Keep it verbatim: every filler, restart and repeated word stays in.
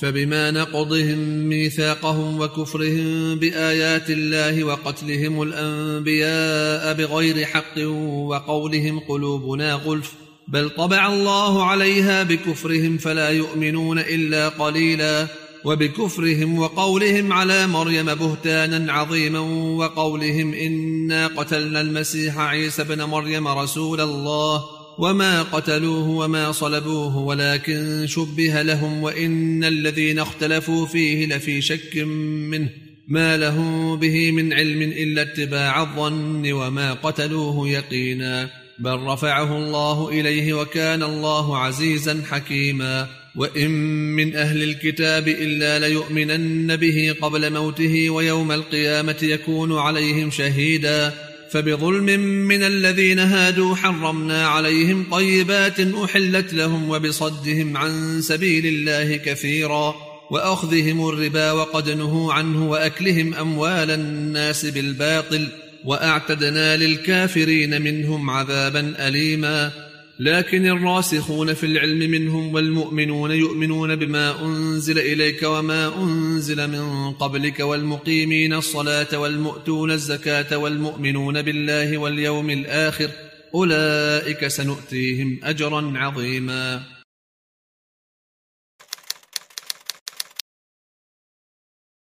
فبما نقضهم ميثاقهم وكفرهم بآيات الله وقتلهم الأنبياء بغير حق وقولهم قلوبنا غلف بل طبع الله عليها بكفرهم فلا يؤمنون إلا قليلا، وبكفرهم وقولهم على مريم بهتانا عظيما، وقولهم إنا قتلنا المسيح عيسى بن مريم رسول الله وما قتلوه وما صلبوه ولكن شبه لهم، وإن الذين اختلفوا فيه لفي شك منه ما له به من علم إلا اتباع الظن وما قتلوه يقينا، بل رفعه الله إليه وكان الله عزيزا حكيما. وإن من أهل الكتاب إلا ليؤمنن به قبل موته ويوم القيامة يكون عليهم شهيدا، فبظلم من الذين هادوا حرمنا عليهم طيبات أحلت لهم وبصدهم عن سبيل الله كثيرا وأخذهم الربا وقد نهوا عنه وأكلهم أموال الناس بالباطل، وأعتدنا للكافرين منهم عذابا أليما. لكن الراسخون في العلم منهم والمؤمنون يؤمنون بما أنزل إليك وما أنزل من قبلك والمقيمين الصلاة والمؤتون الزكاة والمؤمنون بالله واليوم الآخر أولئك سنؤتيهم أجرا عظيما.